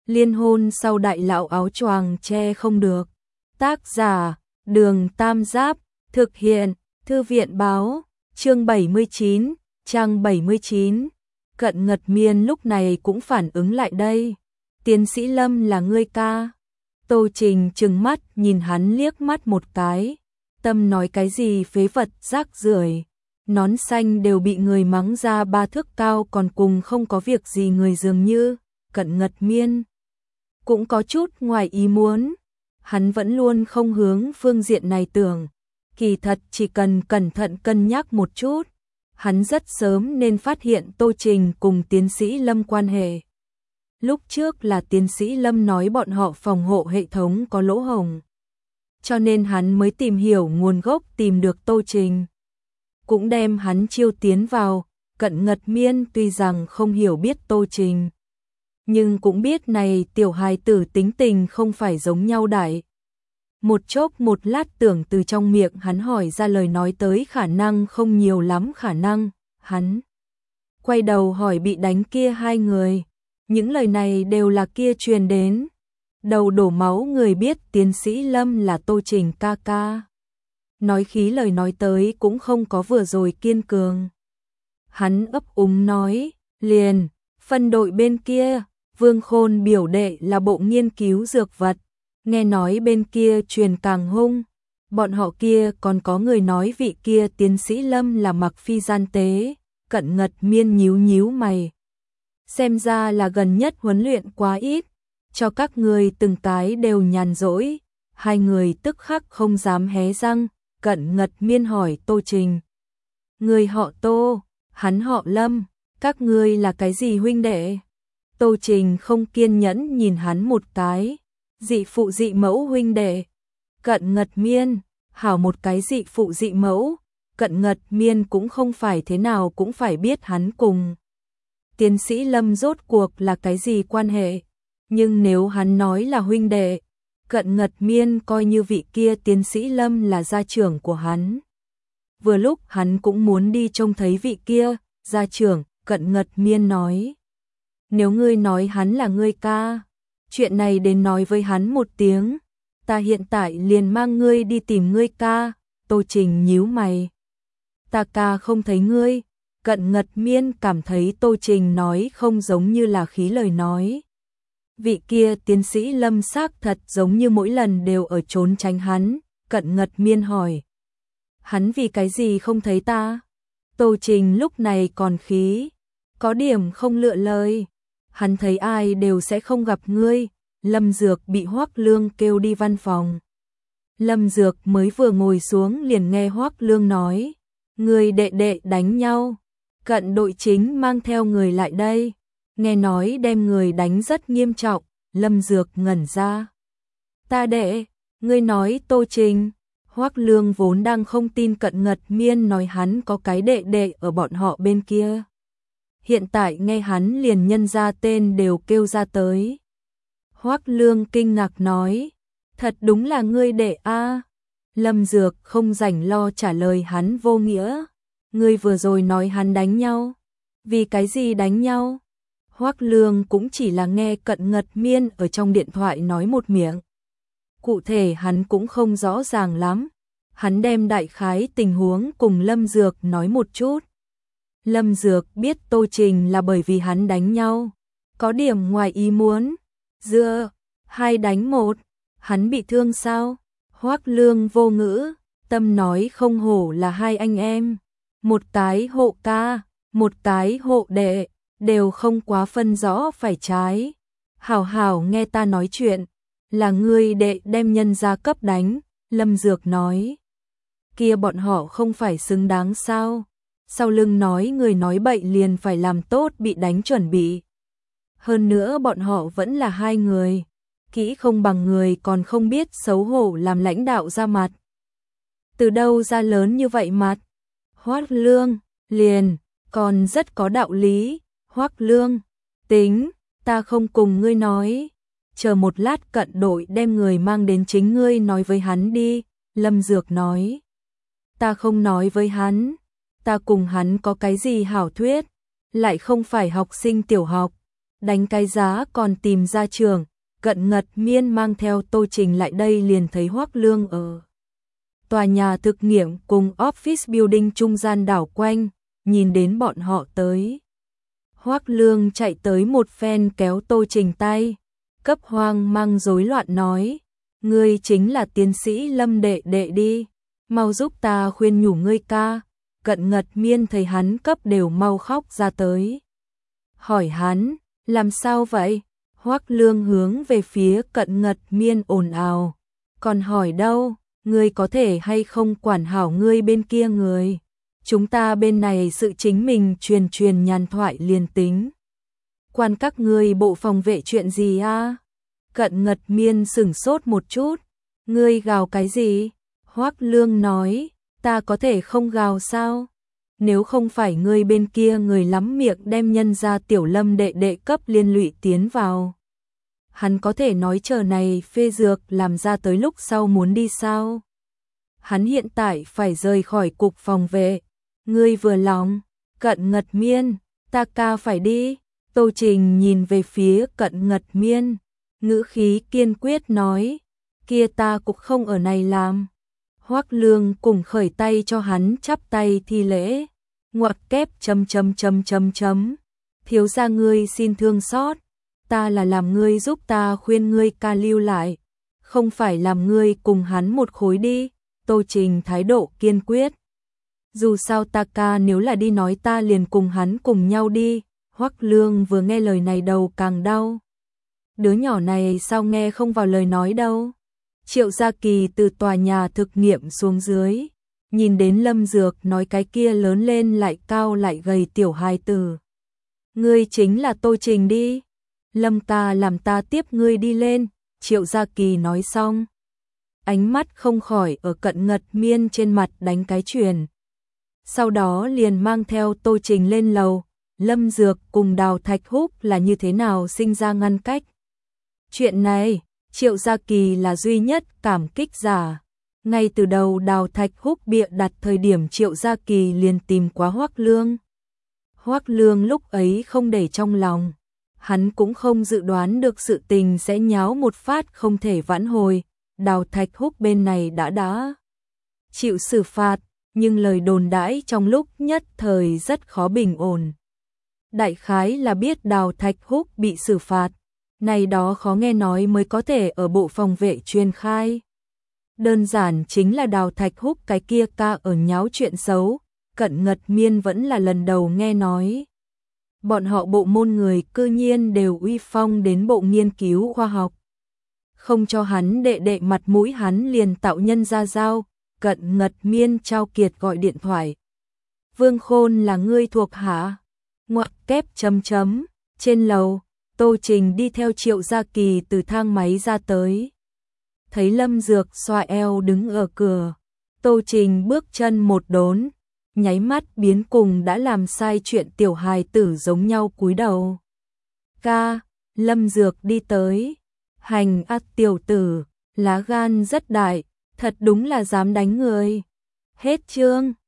Liên hôn sau đại lão áo choàng che không được. Tác giả, Đường Tam Giáp, thực hiện, Thư viện báo, chương 79, trang 79. Cận Ngật Miên lúc này cũng phản ứng lại đây. Tiến sĩ Lâm là ngươi ca. Tô Trình trừng mắt nhìn hắn liếc mắt một cái. Tâm nói cái gì phế vật rác rưởi. Nón xanh đều bị người mắng ra 3 thước cao còn cùng không có việc gì người dường như. Cận Ngật Miên cũng có chút ngoài ý muốn. Hắn vẫn luôn không hướng phương diện này tưởng. Kỳ thật chỉ cần cẩn thận cân nhắc một chút. Hắn rất sớm nên phát hiện Tô Trình cùng tiến sĩ Lâm quan hệ. Lúc trước là tiến sĩ Lâm nói bọn họ phòng hộ hệ thống có lỗ hổng. Cho nên hắn mới tìm hiểu nguồn gốc tìm được Tô Trình. Cũng đem hắn chiêu tiến vào. Cận Ngật Miên tuy rằng không hiểu biết Tô Trình. Nhưng cũng biết này tiểu hài tử tính tình không phải giống nhau đại. Một chốc một lát tưởng từ trong miệng hắn hỏi ra lời nói tới khả năng không nhiều lắm khả năng. Hắn quay đầu hỏi bị đánh kia 2 người. Những lời này đều là kia truyền đến. Đầu đổ máu người biết tiến sĩ Lâm là Tô Trình ca ca. Nói khí lời nói tới cũng không có vừa rồi kiên cường. Hắn ấp úng nói, liền, phân đội bên kia, Vương Khôn biểu đệ là bộ nghiên cứu dược vật. Nghe nói bên kia truyền càng hung. Bọn họ kia còn có người nói vị kia tiến sĩ Lâm là mặc phi gian tế. Cận Ngật Miên nhíu nhíu mày. Xem ra là gần nhất huấn luyện quá ít. Cho các người từng cái đều nhàn rỗi. 2 người tức khắc không dám hé răng. Cận Ngật Miên hỏi Tô Trình. Người họ Tô, hắn họ Lâm. Các ngươi là cái gì huynh đệ? Tô Trình không kiên nhẫn nhìn hắn một cái. Dị phụ dị mẫu huynh đệ. Cận Ngật Miên, hảo một cái dị phụ dị mẫu. Cận Ngật Miên cũng không phải thế nào cũng phải biết hắn cùng tiến sĩ Lâm rốt cuộc là cái gì quan hệ. Nhưng nếu hắn nói là huynh đệ, Cận Ngật Miên coi như vị kia tiến sĩ Lâm là gia trưởng của hắn. Vừa lúc hắn cũng muốn đi trông thấy vị kia, gia trưởng. Cận Ngật Miên nói. Nếu ngươi nói hắn là ngươi ca, chuyện này đến nói với hắn một tiếng. Ta hiện tại liền mang ngươi đi tìm ngươi ca. Tô Trình nhíu mày. Ta ca không thấy ngươi. Cận Ngật Miên cảm thấy Tô Trình nói không giống như là khí lời nói. Vị kia tiến sĩ Lâm xác thật giống như mỗi lần đều ở trốn tránh hắn. Cận Ngật Miên hỏi. Hắn vì cái gì không thấy ta? Tô Trình lúc này còn khí. Có điểm không lựa lời. Hắn thấy ai đều sẽ không gặp ngươi. Lâm Dược bị Hoắc Lương kêu đi văn phòng. Lâm Dược mới vừa ngồi xuống liền nghe Hoắc Lương nói. Người đệ đệ đánh nhau. Cận đội chính mang theo người lại đây. Nghe nói đem người đánh rất nghiêm trọng. Lâm Dược ngẩn ra. Ta đệ, ngươi nói Tô Trình. Hoắc Lương vốn đang không tin Cận Ngật Miên nói hắn có cái đệ đệ ở bọn họ bên kia. Hiện tại nghe hắn liền nhân ra tên đều kêu ra tới. Hoắc Lương kinh ngạc nói. Thật đúng là ngươi đệ a. Lâm Dược không rảnh lo trả lời hắn vô nghĩa. Ngươi vừa rồi nói hắn đánh nhau. Vì cái gì đánh nhau? Hoắc Lương cũng chỉ là nghe Cận Ngật Miên ở trong điện thoại nói một miệng. Cụ thể hắn cũng không rõ ràng lắm. Hắn đem đại khái tình huống cùng Lâm Dược nói một chút. Lâm Dược biết Tô Trình là bởi vì hắn đánh nhau. Có điểm ngoài ý muốn. Giữa 2 đánh 1. Hắn bị thương sao? Hoắc Lương vô ngữ. Tâm nói không hổ là 2 anh em. Một cái hộ ca, một cái hộ đệ. Đều không quá phân rõ phải trái. Hảo hảo nghe ta nói chuyện. Là ngươi đệ đem nhân gia cấp đánh. Lâm Dược nói. Kia bọn họ không phải xứng đáng sao? Sau lưng nói người nói bậy liền phải làm tốt bị đánh chuẩn bị. Hơn nữa bọn họ vẫn là 2 người. Kỹ không bằng người còn không biết xấu hổ làm lãnh đạo ra mặt. Từ đâu ra lớn như vậy mặt? Hoắc Lương, liền, còn rất có đạo lý. Hoắc Lương, tính, ta không cùng ngươi nói. Chờ một lát Cận đội đem người mang đến chính ngươi nói với hắn đi. Lâm Dược nói. Ta không nói với hắn. Ta cùng hắn có cái gì hảo thuyết. Lại không phải học sinh tiểu học. đánh cái giá còn tìm ra trường. Cận Ngật Miên mang theo Tô Trình lại đây liền thấy Hoắc Lương ở tòa nhà thực nghiệm cùng office building trung gian đảo quanh, nhìn đến bọn họ tới. Hoắc Lương chạy tới một phen kéo Tô Trình tay, cấp hoang mang rối loạn nói, ngươi chính là tiến sĩ Lâm đệ đệ đi, mau giúp ta khuyên nhủ ngươi ca. Cận Ngật Miên thấy hắn cấp đều mau khóc ra tới. Hỏi hắn, làm sao vậy? Hoắc Lương hướng về phía Cận Ngật Miên ồn ào, còn hỏi đâu, ngươi có thể hay không quản hảo ngươi bên kia người? Chúng ta bên này sự chính mình truyền nhàn thoại liền tính. Quan các ngươi bộ phòng vệ chuyện gì a? Cận Ngật Miên sửng sốt một chút, ngươi gào cái gì? Hoắc Lương nói, ta có thể không gào sao? Nếu không phải ngươi bên kia người lắm miệng đem nhân ra tiểu Lâm đệ đệ cấp liên lụy tiến vào. Hắn có thể nói chờ này phê dược làm ra tới lúc sau muốn đi sao? Hắn hiện tại phải rời khỏi cục phòng vệ. Ngươi vừa lòng? Cận Ngật Miên, ta ca phải đi. Tô Trình nhìn về phía Cận Ngật Miên, ngữ khí kiên quyết nói, kia ta cũng không ở này làm. Hoắc Lương cùng khởi tay cho hắn chắp tay thi lễ, ngoặc kép ... Thiếu gia ngươi xin thương xót, ta là làm ngươi giúp ta khuyên ngươi ca lưu lại, không phải làm ngươi cùng hắn một khối đi. Tô Trình thái độ kiên quyết. Dù sao ta ca nếu là đi nói ta liền cùng hắn cùng nhau đi. Hoắc Lương vừa nghe lời này đầu càng đau. Đứa nhỏ này sao nghe không vào lời nói đâu. Triệu Gia Kỳ từ tòa nhà thực nghiệm xuống dưới, nhìn đến Lâm Dược nói cái kia lớn lên lại cao lại gầy tiểu hài tử. Ngươi chính là Tô Trình đi. Lâm ca làm ta tiếp ngươi đi lên. Triệu Gia Kỳ nói xong, ánh mắt không khỏi ở Cận Ngật Miên trên mặt đánh cái chuyền. Sau đó liền mang theo Tô Trình lên lầu. Lâm Dược cùng Đào Thạch Húc là như thế nào sinh ra ngăn cách? Chuyện này, Triệu Gia Kỳ là duy nhất cảm kích giả. Ngay từ đầu Đào Thạch Húc bịa đặt thời điểm Triệu Gia Kỳ liền tìm quá Hoắc Lương. Hoắc Lương lúc ấy không để trong lòng. Hắn cũng không dự đoán được sự tình sẽ nháo một phát không thể vãn hồi. Đào Thạch Húc bên này đã chịu xử phạt, nhưng lời đồn đãi trong lúc nhất thời rất khó bình ổn. Đại khái là biết Đào Thạch Húc bị xử phạt, này đó khó nghe nói mới có thể ở bộ phòng vệ truyền khai. Đơn giản chính là Đào Thạch Húc cái kia ca ở nháo chuyện xấu, Cận Ngật Miên vẫn là lần đầu nghe nói. Bọn họ bộ môn người cư nhiên đều uy phong đến bộ nghiên cứu khoa học. Không cho hắn đệ đệ mặt mũi hắn liền tạo nhân ra giao. Cận Ngật Miên trao kiệt gọi điện thoại. Vương Khôn là ngươi thuộc hạ? Ngoặc kép ... Trên lầu, Tô Trình đi theo Triệu Gia Kỳ từ thang máy ra tới. Thấy Lâm Dược xoa eo đứng ở cửa. Tô Trình bước chân một đốn, nháy mắt biến cùng đã làm sai chuyện tiểu hài tử giống nhau cúi đầu. Ca, Lâm Dược đi tới. Hành ác tiểu tử, lá gan rất đại, thật đúng là dám đánh người. Hết chương.